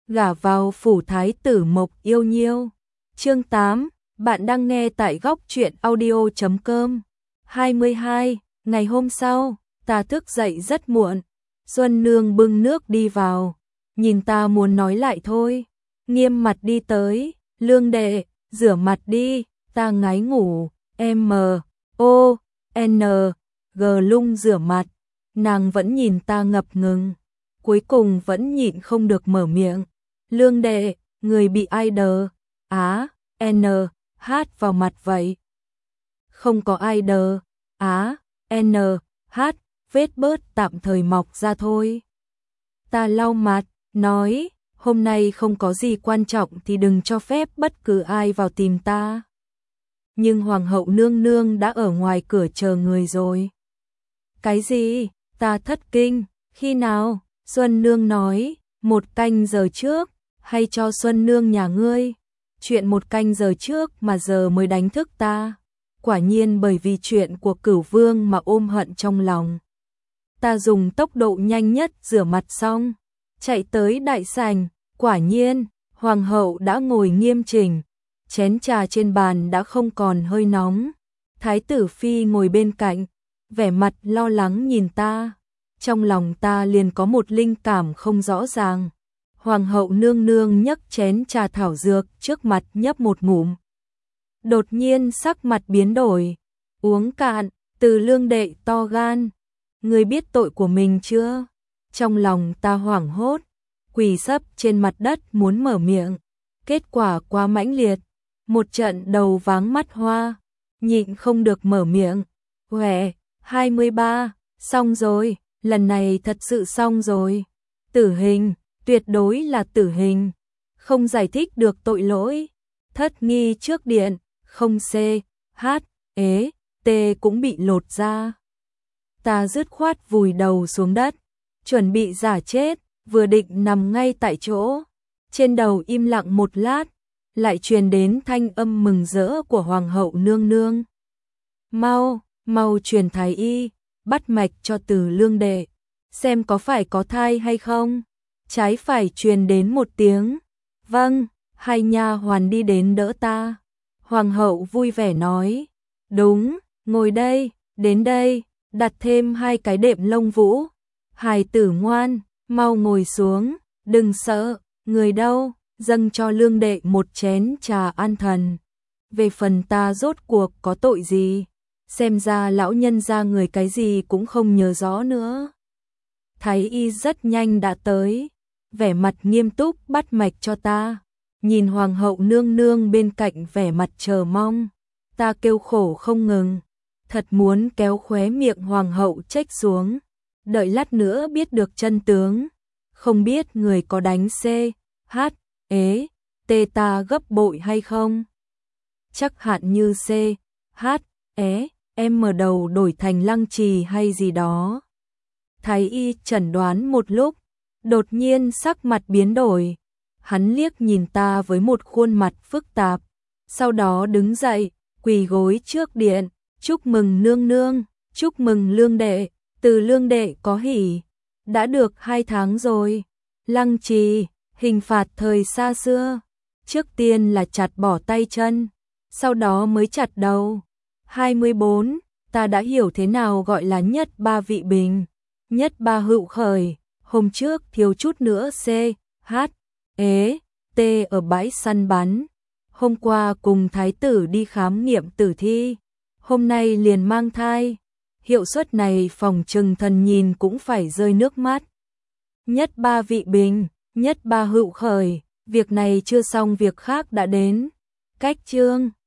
gả vào phủ thái tử Mộc Yêu Nhiêu. Chương 8, bạn đang nghe tại góc truyện audio.com. 22, ngày hôm sau, ta thức dậy rất muộn. Xuân Nương bưng nước đi vào, nhìn ta muốn nói lại thôi, nghiêm mặt đi tới, Lương đệ, rửa mặt đi, ta ngái ngủ, M.O.N.G lung rửa mặt, nàng vẫn nhìn ta ngập ngừng, cuối cùng vẫn nhịn không được mở miệng, Lương đệ, người bị ai đờ, hát vào mặt vậy. Không có ai đờ, hát, vết bớt tạm thời mọc ra thôi. Ta lau mặt, nói, hôm nay không có gì quan trọng thì đừng cho phép bất cứ ai vào tìm ta. Nhưng Hoàng hậu nương nương đã ở ngoài cửa chờ người rồi. Cái gì? Ta thất kinh, khi nào? Xuân Nương nói, 1 canh giờ trước, hay cho Xuân Nương nhà ngươi. Chuyện 1 canh giờ trước mà giờ mới đánh thức ta. Quả nhiên bởi vì chuyện của Cửu Vương mà ôm hận trong lòng. Ta dùng tốc độ nhanh nhất rửa mặt xong, chạy tới đại sảnh, quả nhiên, Hoàng hậu đã ngồi nghiêm chỉnh, chén trà trên bàn đã không còn hơi nóng. Thái tử Phi ngồi bên cạnh, vẻ mặt lo lắng nhìn ta, trong lòng ta liền có một linh cảm không rõ ràng. Hoàng hậu nương nương nhấc chén trà thảo dược trước mặt nhấp một ngụm. Đột nhiên sắc mặt biến đổi, uống cạn, Từ Lương đệ to gan. Ngươi biết tội của mình chưa? Trong lòng ta hoảng hốt, quỳ sấp trên mặt đất muốn mở miệng. Kết quả quá mãnh liệt, một trận đầu váng mắt hoa, nhịn không được mở miệng. Huệ, 23, xong rồi, lần này thật sự xong rồi. Tử hình, tuyệt đối là tử hình. Không giải thích được tội lỗi. Thất nghi trước điện, không C, H, ế, T cũng bị lột ra. Ta dứt khoát vùi đầu xuống đất, chuẩn bị giả chết, vừa định nằm ngay tại chỗ. Trên đầu im lặng một lát, lại truyền đến thanh âm mừng rỡ của Hoàng hậu nương nương. Mau truyền thái y, bắt mạch cho Từ Lương đệ, xem có phải có thai hay không. Trái phải truyền đến một tiếng. Vâng, hai nha hoàn đi đến đỡ ta. Hoàng hậu vui vẻ nói, đúng, ngồi đây, đến đây, đặt thêm 2 cái đệm lông vũ. Hài tử ngoan, mau ngồi xuống, đừng sợ, người đâu, dâng cho Lương đệ một chén trà an thần. Về phần ta rốt cuộc có tội gì, xem ra lão nhân gia người cái gì cũng không nhớ rõ nữa. Thái y rất nhanh đã tới, vẻ mặt nghiêm túc bắt mạch cho ta. Nhìn Hoàng hậu nương nương bên cạnh vẻ mặt chờ mong, ta kêu khổ không ngừng, thật muốn kéo khóe miệng Hoàng hậu trách xuống, đợi lát nữa biết được chân tướng, không biết người có đánh C, H, ế, T ta gấp bội hay không. Chắc hạn như C, H, ế, M đầu đổi thành Lăng Trì hay gì đó. Thái y chẩn đoán một lúc, đột nhiên sắc mặt biến đổi. Hắn liếc nhìn ta với một khuôn mặt phức tạp, sau đó đứng dậy, quỳ gối trước điện, chúc mừng nương nương, chúc mừng Lương đệ, Từ Lương đệ có hỉ, đã được 2 tháng rồi. Lăng Trì, hình phạt thời xa xưa, trước tiên là chặt bỏ tay chân, sau đó mới chặt đầu. 24, ta đã hiểu thế nào gọi là nhất ba vị bình, nhất ba hữu khởi, hôm trước thiếu chút nữa C, H, ế, T ở bãi săn bắn. Hôm qua cùng thái tử đi khám nghiệm tử thi, hôm nay liền mang thai. Hiệu suất này phòng trừng thần nhìn cũng phải rơi nước mắt. Nhất ba vị bình, nhất ba hữu khởi, việc này chưa xong việc khác đã đến. Cách chương